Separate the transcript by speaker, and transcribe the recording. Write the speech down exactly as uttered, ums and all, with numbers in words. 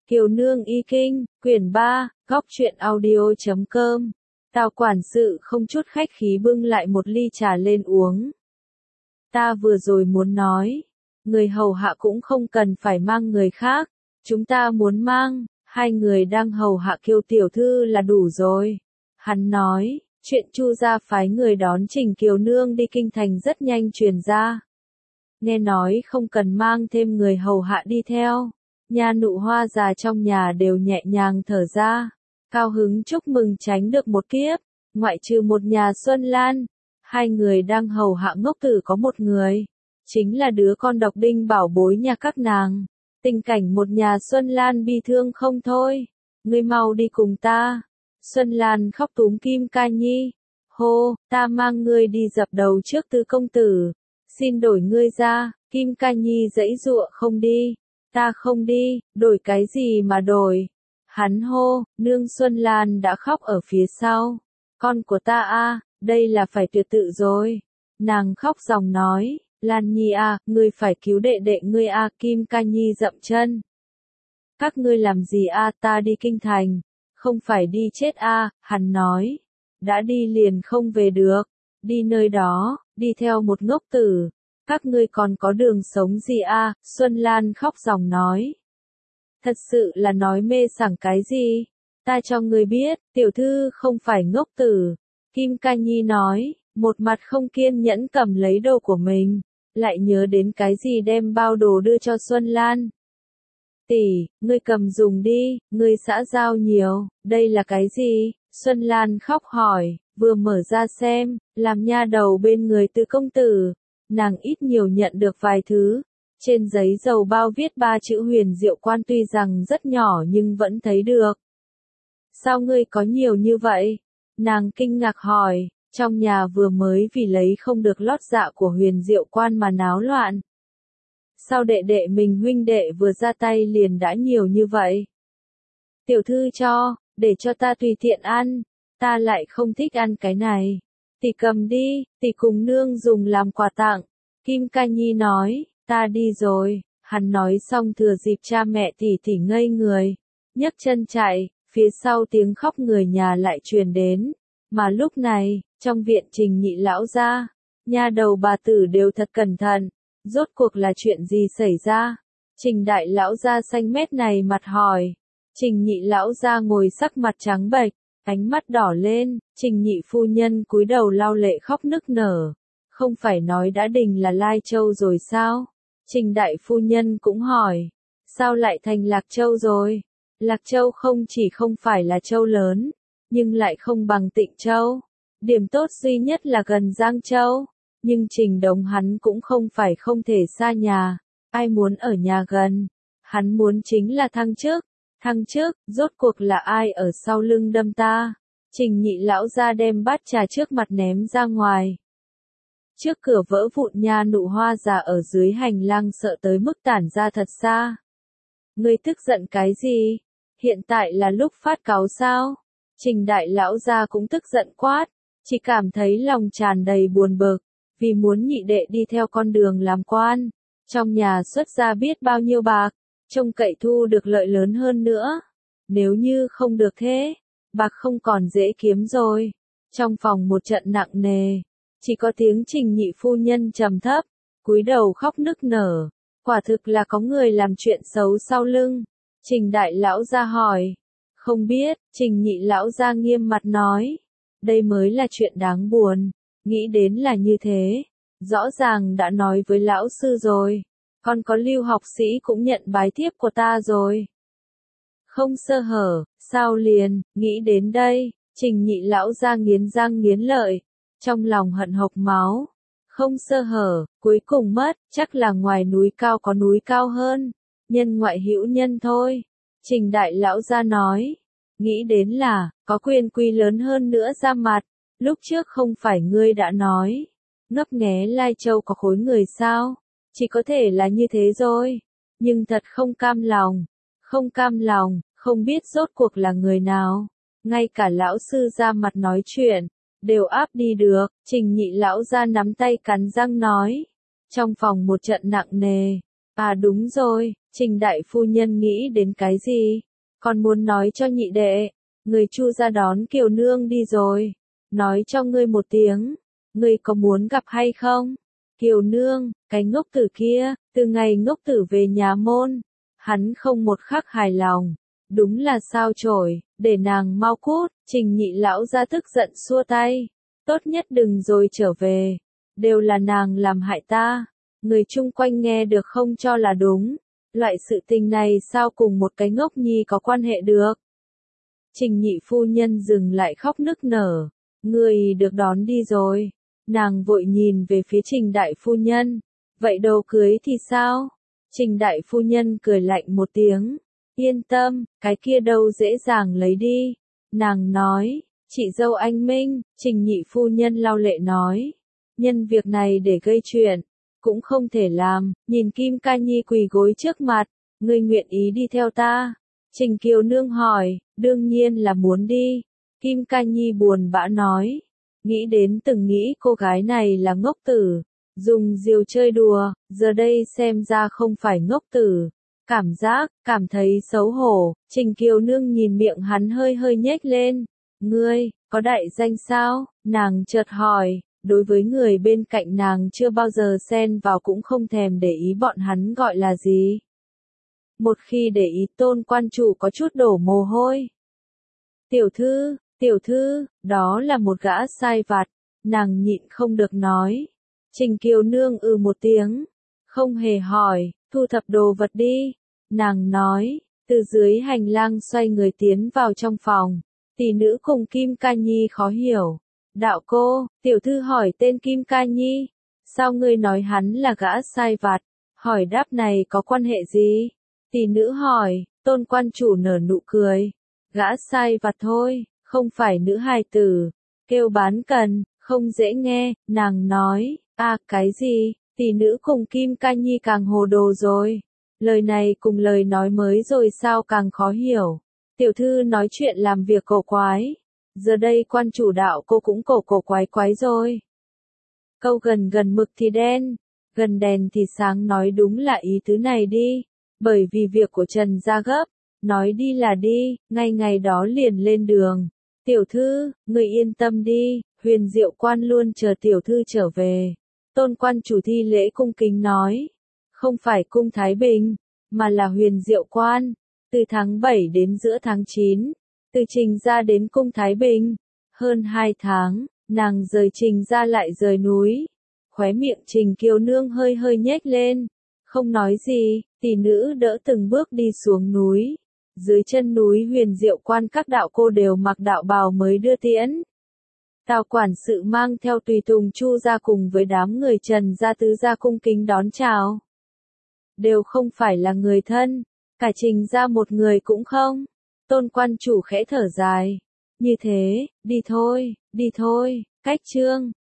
Speaker 1: Kiều Nương Y Kinh, quyển ba, góc truyện audio chấm com. Tào quản sự không chút khách khí bưng lại một ly trà lên uống. Ta vừa rồi muốn nói, người hầu hạ cũng không cần phải mang người khác, chúng ta muốn mang, hai người đang hầu hạ Kiều tiểu thư là đủ rồi. Hắn nói, chuyện Chu gia phái người đón Trình Kiều Nương đi kinh thành rất nhanh truyền ra. Nghe nói không cần mang thêm người hầu hạ đi theo. Nha nụ hoa già trong nhà đều nhẹ nhàng thở ra, cao hứng chúc mừng tránh được một kiếp, ngoại trừ một nhà Xuân Lan, hai người đang hầu hạ ngốc tử có một người, chính là đứa con độc đinh bảo bối nhà các nàng. Tình cảnh một nhà Xuân Lan bi thương không thôi, ngươi mau đi cùng ta. Xuân Lan khóc túm Kim Ca Nhi, hô, ta mang ngươi đi dập đầu trước Tứ công tử, xin đổi ngươi ra. Kim Ca Nhi giãy giụa không đi. Ta không đi, đổi cái gì mà đổi? Hắn hô, nương Xuân Lan đã khóc ở phía sau. Con của ta a, đây là phải tuyệt tự rồi. Nàng khóc ròng nói, Lan Nhi a, ngươi phải cứu đệ đệ ngươi a. Kim Ca Nhi dậm chân. Các ngươi làm gì a? Ta đi kinh thành, không phải đi chết a. Hắn nói, đã đi liền không về được, đi nơi đó, đi theo một ngốc tử. Các ngươi còn có đường sống gì a? À? Xuân Lan khóc ròng nói. Thật sự là nói mê sảng cái gì? Ta cho ngươi biết, tiểu thư không phải ngốc tử. Kim Ca Nhi nói, một mặt không kiên nhẫn cầm lấy đồ của mình, lại nhớ đến cái gì đem bao đồ đưa cho Xuân Lan. Tỷ, ngươi cầm dùng đi, ngươi xã giao nhiều, đây là cái gì? Xuân Lan khóc hỏi, vừa mở ra xem, làm nha đầu bên người Tứ công tử. Nàng ít nhiều nhận được vài thứ. Trên giấy dầu bao viết ba chữ Huyền Diệu Quan tuy rằng rất nhỏ nhưng vẫn thấy được. Sao ngươi có nhiều như vậy? Nàng kinh ngạc hỏi, trong nhà vừa mới vì lấy không được lót dạ của Huyền Diệu Quan mà náo loạn. Sao đệ đệ mình huynh đệ vừa ra tay liền đã nhiều như vậy? Tiểu thư cho, để cho ta tùy tiện ăn, ta lại không thích ăn cái này. Tỷ cầm đi, tỷ cùng nương dùng làm quà tặng. Kim Ca Nhi nói, ta đi rồi. Hắn nói xong thừa dịp cha mẹ tỷ tỷ ngây người, nhấc chân chạy, phía sau tiếng khóc người nhà lại truyền đến. Mà lúc này, trong viện Trình Nhị lão gia, nha đầu bà tử đều thật cẩn thận. Rốt cuộc là chuyện gì xảy ra? Trình đại lão gia xanh mét này mặt hỏi. Trình Nhị lão gia ngồi sắc mặt trắng bệch, ánh mắt đỏ lên. Trình Nhị phu nhân cúi đầu lau lệ khóc nức nở. Không phải nói đã định là Lai Châu rồi sao? Trình đại phu nhân cũng hỏi, sao lại thành Lạc Châu rồi? Lạc Châu không chỉ không phải là châu lớn, nhưng lại không bằng Tịnh Châu. Điểm tốt duy nhất là gần Giang Châu, nhưng Trình Đồng hắn cũng không phải không thể xa nhà. Ai muốn ở nhà gần? Hắn muốn chính là thăng chức. Thăng chức, rốt cuộc là ai ở sau lưng đâm ta? Trình Nhị lão gia đem bát trà trước mặt ném ra ngoài. Trước cửa vỡ vụn nha nụ hoa già ở dưới hành lang sợ tới mức tản ra thật xa. Ngươi tức giận cái gì? Hiện tại là lúc phát cáu sao? Trình đại lão gia cũng tức giận quát, chỉ cảm thấy lòng tràn đầy buồn bực, vì muốn nhị đệ đi theo con đường làm quan. Trong nhà xuất ra biết bao nhiêu bạc, trông cậy thu được lợi lớn hơn nữa. Nếu như không được thế, bạc không còn dễ kiếm rồi. Trong phòng một trận nặng nề, chỉ có tiếng Trình Nhị phu nhân trầm thấp, cúi đầu khóc nức nở. Quả thực là có người làm chuyện xấu sau lưng. Trình đại lão gia hỏi, không biết. Trình Nhị lão gia nghiêm mặt nói, đây mới là chuyện đáng buồn. Nghĩ đến là như thế, rõ ràng đã nói với lão sư rồi. Còn có Lưu học sĩ cũng nhận bái thiếp của ta rồi. Không sơ hở, sao liền? Nghĩ đến đây, Trình Nhị lão gia nghiến răng nghiến lợi, trong lòng hận hộc máu. Không sơ hở, cuối cùng mất, chắc là ngoài núi cao có núi cao hơn. Nhân ngoại hữu nhân thôi. Trình đại lão gia nói, nghĩ đến là, có quyền quy lớn hơn nữa ra mặt. Lúc trước không phải ngươi đã nói, ngấp nghé Lai Châu có khối người sao? Chỉ có thể là như thế rồi. Nhưng thật không cam lòng. Không cam lòng, không biết rốt cuộc là người nào. Ngay cả lão sư ra mặt nói chuyện, đều áp đi được. Trình Nhị lão gia nắm tay cắn răng nói. Trong phòng một trận nặng nề. À đúng rồi, Trình đại phu nhân nghĩ đến cái gì? Còn muốn nói cho nhị đệ, người Chu ra đón Kiều nương đi rồi. Nói cho ngươi một tiếng, ngươi có muốn gặp hay không? Kiều nương, cái ngốc tử kia, từ ngày ngốc tử về nhà môn, hắn không một khắc hài lòng. Đúng là sao chổi, để nàng mau cút. Trình nhị lão ra tức giận xua tay. Tốt nhất đừng rồi trở về. Đều là nàng làm hại ta. Người chung quanh nghe được không cho là đúng. Loại sự tình này sao cùng một cái ngốc nhi có quan hệ được? Trình nhị phu nhân dừng lại khóc nức nở. Người được đón đi rồi. Nàng vội nhìn về phía trình đại phu nhân. Vậy đồ cưới thì sao? Trình đại phu nhân cười lạnh một tiếng. Yên tâm, cái kia đâu dễ dàng lấy đi. Nàng nói, chị dâu anh Minh, trình nhị phu nhân lau lệ nói. Nhân việc này để gây chuyện, cũng không thể làm. Nhìn Kim Ca Nhi quỳ gối trước mặt, ngươi nguyện ý đi theo ta. Trình Kiều Nương hỏi, đương nhiên là muốn đi. Kim Ca Nhi buồn bã nói, nghĩ đến từng nghĩ cô gái này là ngốc tử, dùng diều chơi đùa, giờ đây xem ra không phải ngốc tử. Cảm giác, cảm thấy xấu hổ, Trình Kiều Nương nhìn miệng hắn hơi hơi nhếch lên. Ngươi, có đại danh sao? Nàng chợt hỏi, đối với người bên cạnh nàng chưa bao giờ xen vào cũng không thèm để ý bọn hắn gọi là gì. Một khi để ý Tôn quan chủ có chút đổ mồ hôi. Tiểu thư, tiểu thư, đó là một gã sai vặt, nàng nhịn không được nói. Trình Kiều Nương ừ một tiếng, không hề hỏi, thu thập đồ vật đi. Nàng nói, từ dưới hành lang xoay người tiến vào trong phòng. Tỷ nữ cùng Kim Ca Nhi khó hiểu. Đạo cô, tiểu thư hỏi tên Kim Ca Nhi. Sao ngươi nói hắn là gã sai vặt? Hỏi đáp này có quan hệ gì? Tỷ nữ hỏi, Tôn quan chủ nở nụ cười. Gã sai vặt thôi, không phải nữ hài tử. Kêu bán cần, không dễ nghe. Nàng nói, à cái gì? Tỷ nữ cùng Kim Ca Nhi càng hồ đồ rồi. Lời này cùng lời nói mới rồi sao càng khó hiểu. Tiểu thư nói chuyện làm việc cổ quái. Giờ đây quan chủ đạo cô cũng cổ cổ quái quái rồi. Câu gần gần mực thì đen, gần đèn thì sáng nói đúng là ý tứ này đi. Bởi vì việc của Trần gia gấp, nói đi là đi, ngay ngày đó liền lên đường. Tiểu thư, người yên tâm đi, Huyền Diệu quan luôn chờ tiểu thư trở về. Tôn quan chủ thi lễ cung kính nói. Không phải cung Thái Bình, mà là Huyền Diệu quan. Từ tháng bảy đến giữa tháng chín, từ Trình gia đến cung Thái Bình. Hơn hai tháng, nàng rời Trình gia lại rời núi. Khóe miệng Trình Kiều Nương hơi hơi nhếch lên. Không nói gì, tỷ nữ đỡ từng bước đi xuống núi. Dưới chân núi Huyền Diệu quan các đạo cô đều mặc đạo bào mới đưa tiễn. Tào quản sự mang theo tùy tùng Chu gia cùng với đám người Trần gia tứ gia cung kính đón chào. Đều không phải là người thân, cả Trình gia một người cũng không. Tôn quan chủ khẽ thở dài. Như thế, đi thôi, đi thôi, cách chương.